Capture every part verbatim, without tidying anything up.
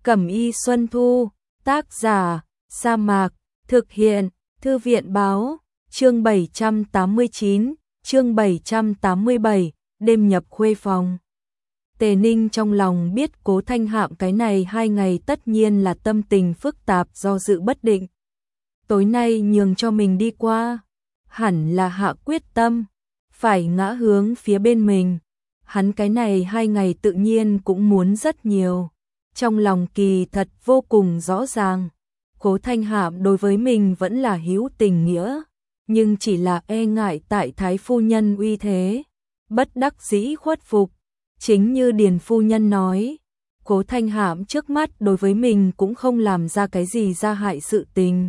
Cẩm y Xuân Thu, tác giả, Sa Mạc, thực hiện, Thư viện Báo, chương bảy trăm tám mươi chín, chương bảy trăm tám mươi bảy, đêm nhập khuê phòng. Tề Ninh trong lòng biết Cố Thanh Hạm cái này hai ngày tất nhiên là tâm tình phức tạp do dự bất định. Tối nay nhường cho mình đi qua, hẳn là hạ quyết tâm, phải ngã hướng phía bên mình. Hắn cái này hai ngày tự nhiên cũng muốn rất nhiều. Trong lòng kỳ thật vô cùng rõ ràng, Cố Thanh Hạm đối với mình vẫn là hữu tình nghĩa, nhưng chỉ là e ngại tại thái phu nhân uy thế, bất đắc dĩ khuất phục. Chính như Điền phu nhân nói, Cố Thanh Hạm trước mắt đối với mình cũng không làm ra cái gì ra hại sự tình.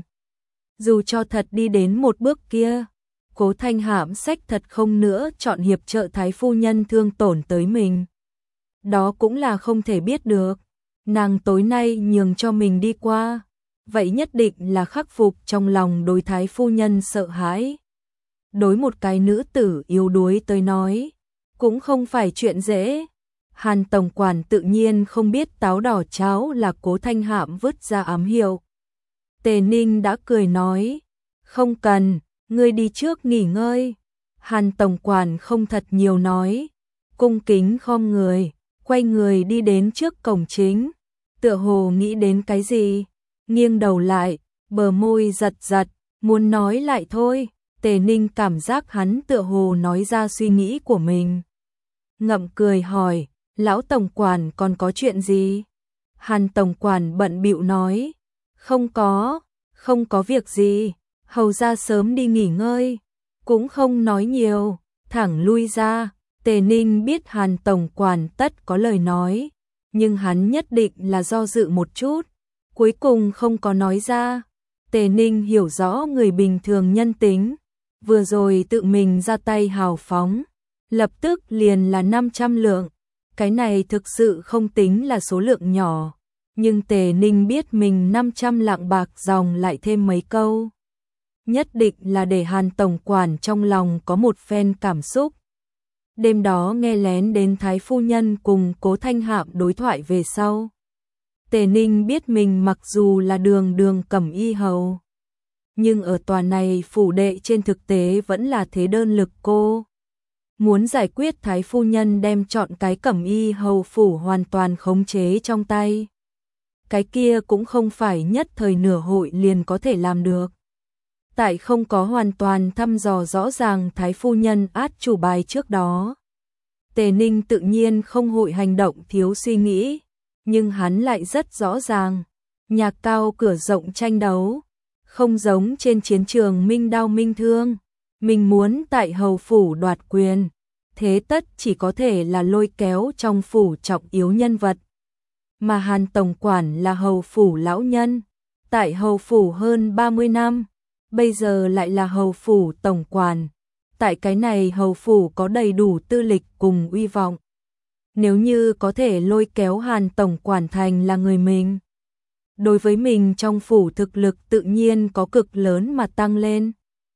Dù cho thật đi đến một bước kia, Cố Thanh Hạm sách thật không nữa chọn hiệp trợ thái phu nhân thương tổn tới mình. Đó cũng là không thể biết được. Nàng tối nay nhường cho mình đi qua, vậy nhất định là khắc phục trong lòng đối thái phu nhân sợ hãi. Đối một cái nữ tử yếu đuối tới nói, cũng không phải chuyện dễ. Hàn tổng quản tự nhiên không biết táo đỏ cháo là Cố Thanh Hạm vứt ra ám hiệu. Tề Ninh đã cười nói, không cần, ngươi đi trước nghỉ ngơi. Hàn tổng quản không thật nhiều nói, cung kính khom người, quay người đi đến trước cổng chính, tựa hồ nghĩ đến cái gì, nghiêng đầu lại, bờ môi giật giật, muốn nói lại thôi. Tề Ninh cảm giác hắn tựa hồ nói ra suy nghĩ của mình. Ngậm cười hỏi, lão tổng quản còn có chuyện gì? Hàn tổng quản bận bịu nói, không có, không có việc gì, hầu ra sớm đi nghỉ ngơi, cũng không nói nhiều, thẳng lui ra. Tề Ninh biết Hàn tổng quản tất có lời nói, nhưng hắn nhất định là do dự một chút, cuối cùng không có nói ra. Tề Ninh hiểu rõ người bình thường nhân tính, vừa rồi tự mình ra tay hào phóng, lập tức liền là năm trăm lượng, cái này thực sự không tính là số lượng nhỏ, nhưng Tề Ninh biết mình năm trăm lạng bạc dòng lại thêm mấy câu, nhất định là để Hàn tổng quản trong lòng có một phen cảm xúc. Đêm đó nghe lén đến thái phu nhân cùng Cố Thanh Hạm đối thoại về sau, Tề Ninh biết mình mặc dù là đường đường cẩm y hầu, nhưng ở tòa này phủ đệ trên thực tế vẫn là thế đơn lực cô. Muốn giải quyết thái phu nhân đem chọn cái cẩm y hầu phủ hoàn toàn khống chế trong tay, cái kia cũng không phải nhất thời nửa hội liền có thể làm được. Tại không có hoàn toàn thăm dò rõ ràng thái phu nhân át chủ bài trước đó, Tề Ninh tự nhiên không hội hành động thiếu suy nghĩ, nhưng hắn lại rất rõ ràng, nhạc cao cửa rộng tranh đấu, không giống trên chiến trường minh đao minh thương, mình muốn tại hầu phủ đoạt quyền, thế tất chỉ có thể là lôi kéo trong phủ trọng yếu nhân vật. Mà Hàn tổng quản là hầu phủ lão nhân, tại hầu phủ hơn ba mươi năm, bây giờ lại là hầu phủ tổng quản, tại cái này hầu phủ có đầy đủ tư lịch cùng uy vọng. Nếu như có thể lôi kéo Hàn tổng quản thành là người mình, đối với mình trong phủ thực lực tự nhiên có cực lớn mà tăng lên.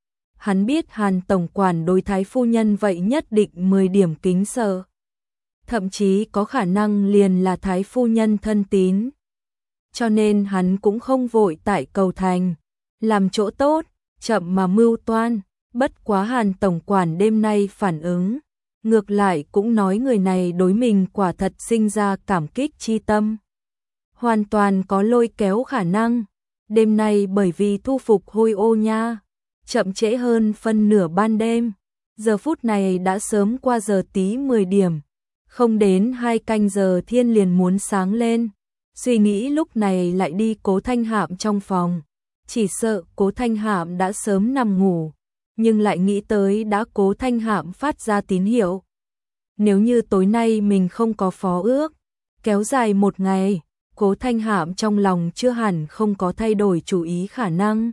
Hắn biết Hàn tổng quản đối thái phu nhân vậy nhất định mười điểm kính sợ, thậm chí có khả năng liền là thái phu nhân thân tín. Cho nên hắn cũng không vội tại cầu thành, làm chỗ tốt, chậm mà mưu toan. Bất quá Hàn tổng quản đêm nay phản ứng, ngược lại cũng nói người này đối mình quả thật sinh ra cảm kích chi tâm, hoàn toàn có lôi kéo khả năng. Đêm nay bởi vì thu phục Hôi Ô Nha, chậm trễ hơn phân nửa ban đêm, giờ phút này đã sớm qua giờ tí mười điểm, không đến hai canh giờ thiên liền muốn sáng lên. Suy nghĩ lúc này lại đi Cố Thanh Hạm trong phòng, chỉ sợ Cố Thanh Hạm đã sớm nằm ngủ, nhưng lại nghĩ tới đã Cố Thanh Hạm phát ra tín hiệu. Nếu như tối nay mình không có phó ước, kéo dài một ngày, Cố Thanh Hạm trong lòng chưa hẳn không có thay đổi chủ ý khả năng.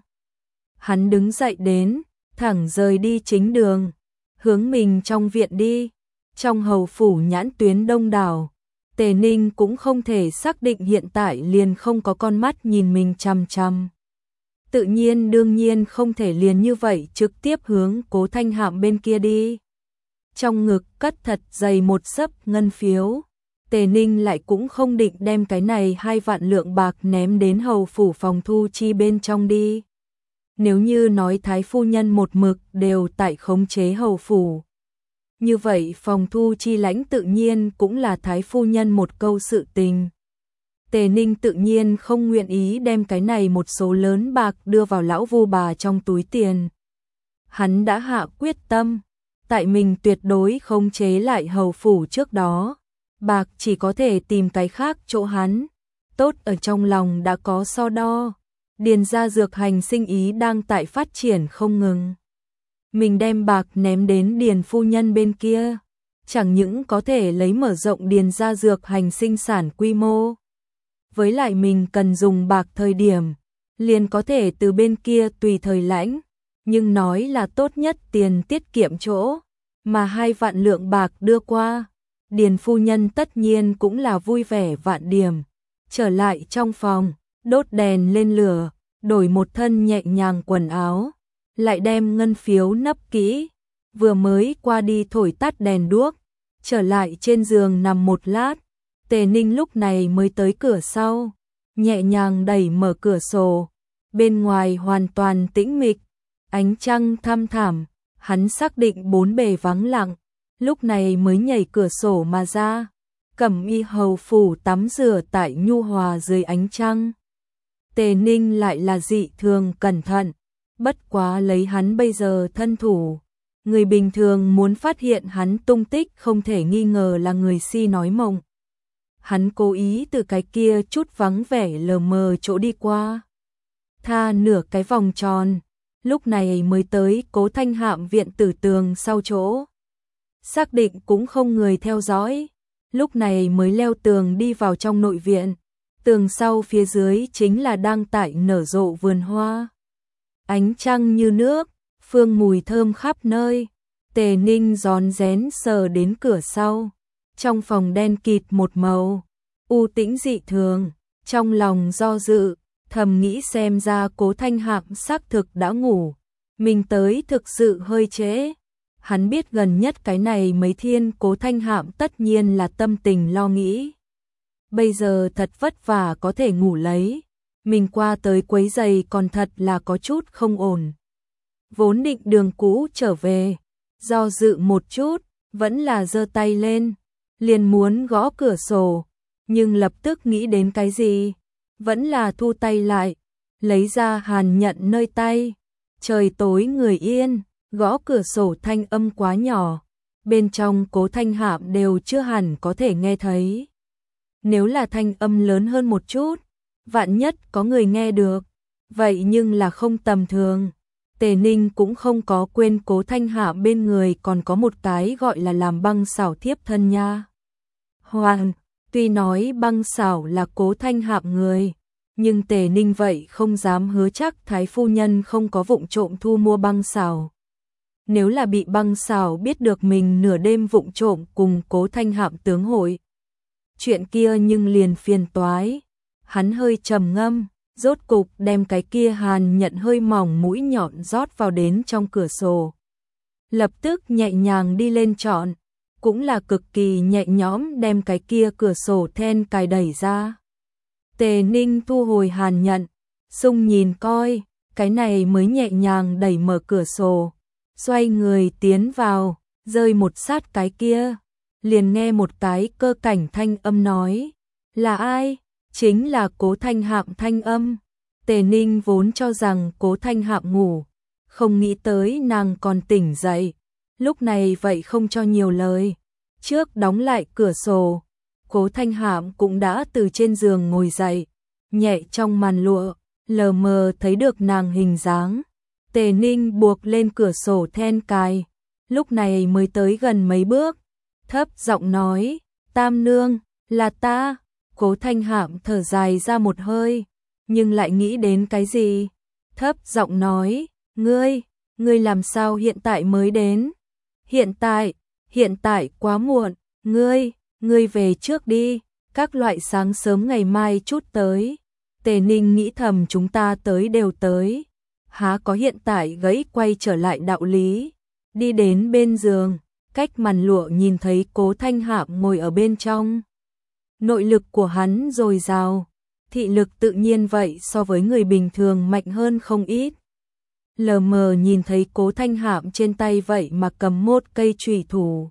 Hắn đứng dậy đến, thẳng rời đi chính đường, hướng mình trong viện đi. Trong hầu phủ nhãn tuyến đông đảo, Tề Ninh cũng không thể xác định hiện tại liền không có con mắt nhìn mình chằm chằm. Tự nhiên đương nhiên không thể liền như vậy trực tiếp hướng Cố Thanh Hạm bên kia đi. Trong ngực cất thật dày một xấp ngân phiếu, Tề Ninh lại cũng không định đem cái này hai vạn lượng bạc ném đến hầu phủ phòng thu chi bên trong đi. Nếu như nói thái phu nhân một mực đều tại khống chế hầu phủ, như vậy phòng thu chi lãnh tự nhiên cũng là thái phu nhân một câu sự tình. Tề Ninh tự nhiên không nguyện ý đem cái này một số lớn bạc đưa vào lão vu bà trong túi tiền. Hắn đã hạ quyết tâm, tại mình tuyệt đối khống chế lại hầu phủ trước đó, bạc chỉ có thể tìm cái khác chỗ hắn. Tốt ở trong lòng đã có so đo, điền gia dược hành sinh ý đang tại phát triển không ngừng. Mình đem bạc ném đến điền phu nhân bên kia, chẳng những có thể lấy mở rộng điền gia dược hành sinh sản quy mô. Với lại mình cần dùng bạc thời điểm, liền có thể từ bên kia tùy thời lãnh, nhưng nói là tốt nhất tiền tiết kiệm chỗ, mà hai vạn lượng bạc đưa qua, điền phu nhân tất nhiên cũng là vui vẻ vạn điểm. Trở lại trong phòng, đốt đèn lên lửa, đổi một thân nhẹ nhàng quần áo, lại đem ngân phiếu nấp kỹ, vừa mới qua đi thổi tắt đèn đuốc, trở lại trên giường nằm một lát. Tề Ninh lúc này mới tới cửa sau, nhẹ nhàng đẩy mở cửa sổ, bên ngoài hoàn toàn tĩnh mịch, ánh trăng thăm thẳm, hắn xác định bốn bề vắng lặng, lúc này mới nhảy cửa sổ mà ra, cẩm y hầu phủ tắm rửa tại nhu hòa dưới ánh trăng. Tề Ninh lại là dị thường cẩn thận, bất quá lấy hắn bây giờ thân thủ, người bình thường muốn phát hiện hắn tung tích không thể nghi ngờ là người si nói mộng. Hắn cố ý từ cái kia chút vắng vẻ lờ mờ chỗ đi qua, tha nửa cái vòng tròn, lúc này mới tới Cố Thanh Hạm viện tử tường sau chỗ. Xác định cũng không người theo dõi, lúc này mới leo tường đi vào trong nội viện. Tường sau phía dưới chính là đang tại nở rộ vườn hoa. Ánh trăng như nước, phương mùi thơm khắp nơi. Tề Ninh rón rén sờ đến cửa sau. Trong phòng đen kịt một màu, u tĩnh dị thường, trong lòng do dự, thầm nghĩ xem ra Cố Thanh Hạm xác thực đã ngủ. Mình tới thực sự hơi trễ. Hắn biết gần nhất cái này mấy thiên Cố Thanh Hạm tất nhiên là tâm tình lo nghĩ. Bây giờ thật vất vả có thể ngủ lấy, mình qua tới quấy giày còn thật là có chút không ổn. Vốn định đường cũ trở về, do dự một chút, vẫn là giơ tay lên, liền muốn gõ cửa sổ, nhưng lập tức nghĩ đến cái gì, vẫn là thu tay lại, lấy ra hàn nhận nơi tay. Trời tối người yên, gõ cửa sổ thanh âm quá nhỏ, bên trong Cố Thanh Hạm đều chưa hẳn có thể nghe thấy. Nếu là thanh âm lớn hơn một chút, vạn nhất có người nghe được, vậy nhưng là không tầm thường. Tề Ninh cũng không có quên Cố Thanh Hạm bên người còn có một cái gọi là làm băng xảo thiếp thân nha. Hoàng, tuy nói băng xảo là Cố Thanh Hạm người, nhưng Tề Ninh vậy không dám hứa chắc thái phu nhân không có vụng trộm thu mua băng xảo. Nếu là bị băng xảo biết được mình nửa đêm vụng trộm cùng Cố Thanh Hạm tướng hội, chuyện kia nhưng liền phiền toái. Hắn hơi trầm ngâm, rốt cục đem cái kia hàn nhận hơi mỏng mũi nhọn rót vào đến trong cửa sổ. Lập tức nhẹ nhàng đi lên chọn, cũng là cực kỳ nhẹ nhõm đem cái kia cửa sổ then cài đẩy ra. Tề Ninh thu hồi hàn nhận, sung nhìn coi, cái này mới nhẹ nhàng đẩy mở cửa sổ, xoay người tiến vào, rơi một sát cái kia, liền nghe một cái cơ cảnh thanh âm nói, là ai? Chính là Cố Thanh Hạm thanh âm. Tề Ninh vốn cho rằng Cố Thanh Hạm ngủ, không nghĩ tới nàng còn tỉnh dậy, lúc này vậy không cho nhiều lời, trước đóng lại cửa sổ. Cố Thanh Hạm cũng đã từ trên giường ngồi dậy, nhẹ trong màn lụa, lờ mờ thấy được nàng hình dáng. Tề Ninh buộc lên cửa sổ then cài, lúc này mới tới gần mấy bước, thấp giọng nói, Tam nương, là ta. Cố Thanh Hạm thở dài ra một hơi, nhưng lại nghĩ đến cái gì, thấp giọng nói, ngươi, ngươi làm sao hiện tại mới đến? Hiện tại, hiện tại quá muộn, ngươi, ngươi về trước đi, các loại sáng sớm ngày mai chút tới. Tề Ninh nghĩ thầm chúng ta tới đều tới, há có hiện tại gãy quay trở lại đạo lý. Đi đến bên giường, cách màn lụa nhìn thấy Cố Thanh Hạm ngồi ở bên trong. nội lực của hắn dồi dào, thị lực tự nhiên vậy so với người bình thường mạnh hơn không ít. Lờ mờ nhìn thấy Cố Thanh Hạm trên tay vậy mà cầm một cây chùy thủ.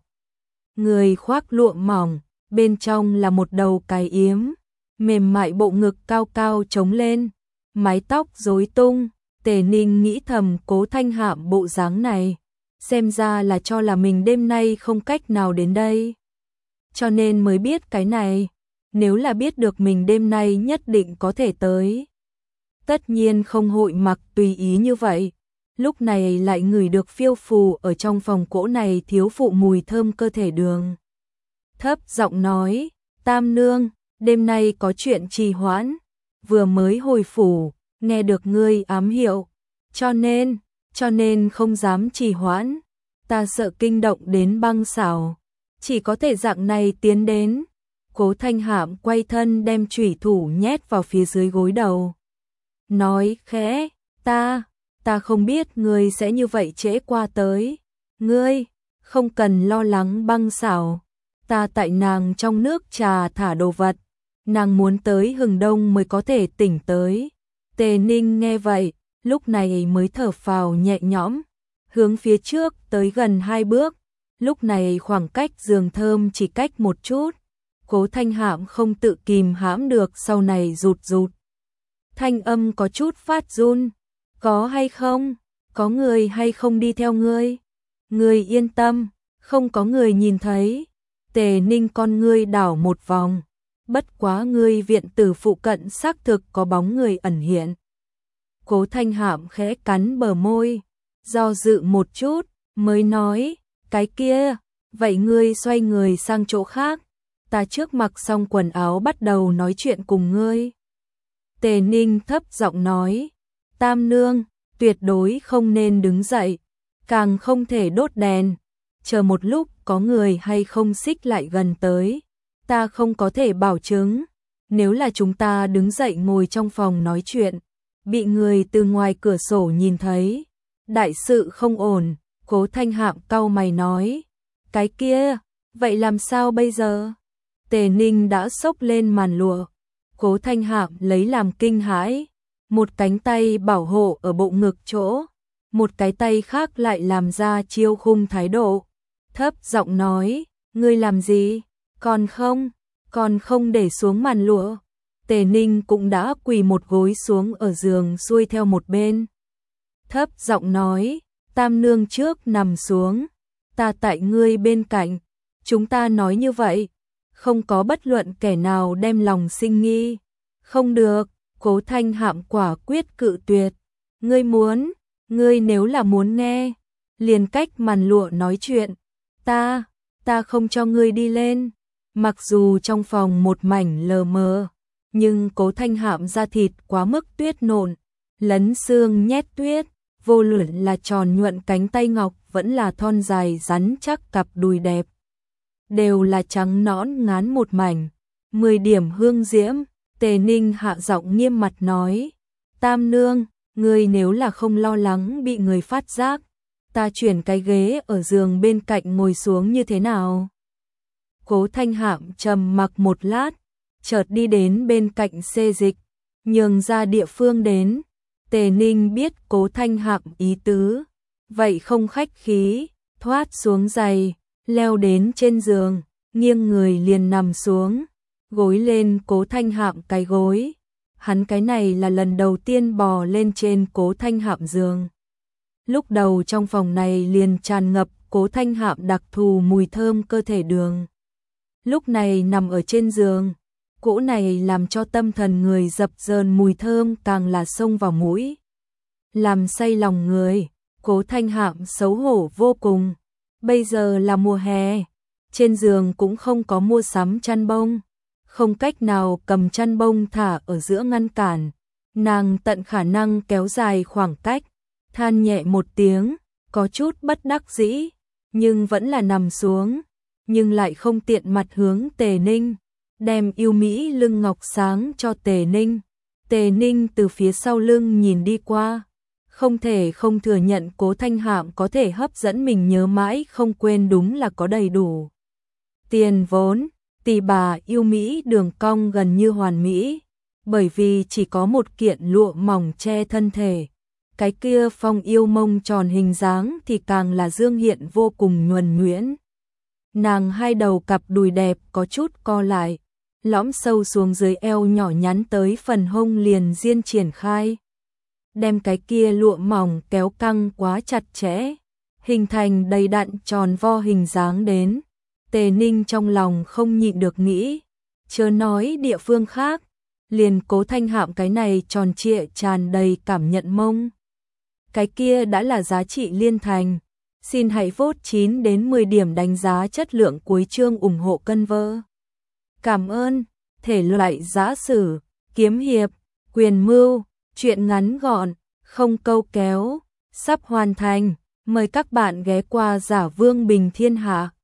Người khoác lụa mỏng, bên trong là một đầu cái yếm, mềm mại bộ ngực cao cao trống lên, mái tóc rối tung. Tề Ninh nghĩ thầm Cố Thanh Hạm bộ dáng này, xem ra là cho là mình đêm nay không cách nào đến đây. Cho nên mới biết cái này, nếu là biết được mình đêm nay nhất định có thể tới. Tất nhiên không hội mặc tùy ý như vậy, lúc này lại ngửi được phiêu phù ở trong phòng cỗ này thiếu phụ mùi thơm cơ thể đường. Thấp giọng nói, Tam Nương, đêm nay có chuyện trì hoãn, vừa mới hồi phủ, nghe được ngươi ám hiệu, cho nên, cho nên không dám trì hoãn, ta sợ kinh động đến Băng Xảo, chỉ có thể dạng này tiến đến. Cố Thanh Hạm quay thân đem chủy thủ nhét vào phía dưới gối đầu. Nói khẽ, ta, ta không biết ngươi sẽ như vậy trễ qua tới. Ngươi, không cần lo lắng Băng Xảo, ta tại nàng trong nước trà thả đồ vật, nàng muốn tới hừng đông mới có thể tỉnh tới. Tề Ninh nghe vậy, lúc này mới thở phào nhẹ nhõm, hướng phía trước tới gần hai bước, lúc này khoảng cách giường thơm chỉ cách một chút. Cố Thanh Hạm không tự kìm hãm được sau này rụt rụt. Thanh âm có chút phát run, có hay không, có người hay không đi theo ngươi? Ngươi yên tâm, không có người nhìn thấy. Tề Ninh con ngươi đảo một vòng, bất quá ngươi viện tử phụ cận xác thực có bóng người ẩn hiện. Cố Thanh Hạm khẽ cắn bờ môi, do dự một chút, mới nói, cái kia, vậy ngươi xoay người sang chỗ khác, ta trước mặc xong quần áo bắt đầu nói chuyện cùng ngươi. Tề Ninh thấp giọng nói, Tam Nương, tuyệt đối không nên đứng dậy, càng không thể đốt đèn, chờ một lúc có người hay không xích lại gần tới, ta không có thể bảo chứng, nếu là chúng ta đứng dậy ngồi trong phòng nói chuyện, bị người từ ngoài cửa sổ nhìn thấy, đại sự không ổn. Cố Thanh Hạm cau mày nói, cái kia, vậy làm sao bây giờ? Tề Ninh đã xốc lên màn lụa, Cố Thanh Hạm lấy làm kinh hãi, một cánh tay bảo hộ ở bộ ngực chỗ, một cái tay khác lại làm ra chiêu khung thái độ, thấp giọng nói, ngươi làm gì? Còn không, còn không để xuống màn lụa. Tề Ninh cũng đã quỳ một gối xuống ở giường xuôi theo một bên, thấp giọng nói, Tam Nương trước nằm xuống, ta tại ngươi bên cạnh, chúng ta nói như vậy, không có bất luận kẻ nào đem lòng sinh nghi. Không được, Cố Thanh Hạm quả quyết cự tuyệt, ngươi muốn, ngươi nếu là muốn nghe, liền cách màn lụa nói chuyện, ta, ta không cho ngươi đi lên. Mặc dù trong phòng một mảnh lờ mờ, nhưng Cố Thanh Hạm da thịt quá mức tuyết nộn, lấn xương nhét tuyết, vô luận là tròn nhuận cánh tay ngọc vẫn là thon dài rắn chắc cặp đùi đẹp, đều là trắng nõn ngán một mảnh, mười điểm hương diễm. Tề Ninh hạ giọng nghiêm mặt nói, Tam Nương, ngươi nếu là không lo lắng bị người phát giác, ta chuyển cái ghế ở giường bên cạnh ngồi xuống như thế nào? Cố Thanh Hạm trầm mặc một lát, chợt đi đến bên cạnh xê dịch, nhường ra địa phương đến. Tề Ninh biết Cố Thanh Hạm ý tứ, vậy không khách khí, thoát xuống giày, leo đến trên giường, nghiêng người liền nằm xuống, gối lên Cố Thanh Hạm cái gối. Hắn cái này là lần đầu tiên bò lên trên Cố Thanh Hạm giường. Lúc đầu trong phòng này liền tràn ngập Cố Thanh Hạm đặc thù mùi thơm cơ thể đường. Lúc này nằm ở trên giường, cỗ này làm cho tâm thần người dập dờn mùi thơm càng là xông vào mũi, làm say lòng người. Cố Thanh Hạm xấu hổ vô cùng. Bây giờ là mùa hè, trên giường cũng không có mua sắm chăn bông, không cách nào cầm chăn bông thả ở giữa ngăn cản, nàng tận khả năng kéo dài khoảng cách, than nhẹ một tiếng, có chút bất đắc dĩ, nhưng vẫn là nằm xuống, nhưng lại không tiện mặt hướng Tề Ninh, đem yêu mỹ lưng ngọc sáng cho Tề Ninh. Tề Ninh từ phía sau lưng nhìn đi qua, không thể không thừa nhận Cố Thanh Hạm có thể hấp dẫn mình nhớ mãi không quên đúng là có đầy đủ tiền vốn. Tỳ bà yêu Mỹ đường cong gần như hoàn mỹ, bởi vì chỉ có một kiện lụa mỏng che thân thể. Cái kia phong yêu mông tròn hình dáng thì càng là dương hiện vô cùng nhuần nhuyễn. Nàng hai đầu cặp đùi đẹp có chút co lại, lõm sâu xuống dưới eo nhỏ nhắn tới phần hông liền diên triển khai. Đem cái kia lụa mỏng kéo căng quá chặt chẽ, hình thành đầy đặn tròn vo hình dáng đến. Tề Ninh trong lòng không nhịn được nghĩ, chớ nói địa phương khác, liền Cố Thanh Hạm cái này tròn trịa tràn đầy cảm nhận mông. Cái kia đã là giá trị liên thành. Xin hãy vote chín đến mười điểm đánh giá chất lượng cuối chương ủng hộ cân vơ. Cảm ơn. Thể loại giã sử, kiếm hiệp, quyền mưu, truyện ngắn gọn, không câu kéo, sắp hoàn thành. Mời các bạn ghé qua Giả Vương Bình Thiên Hạ.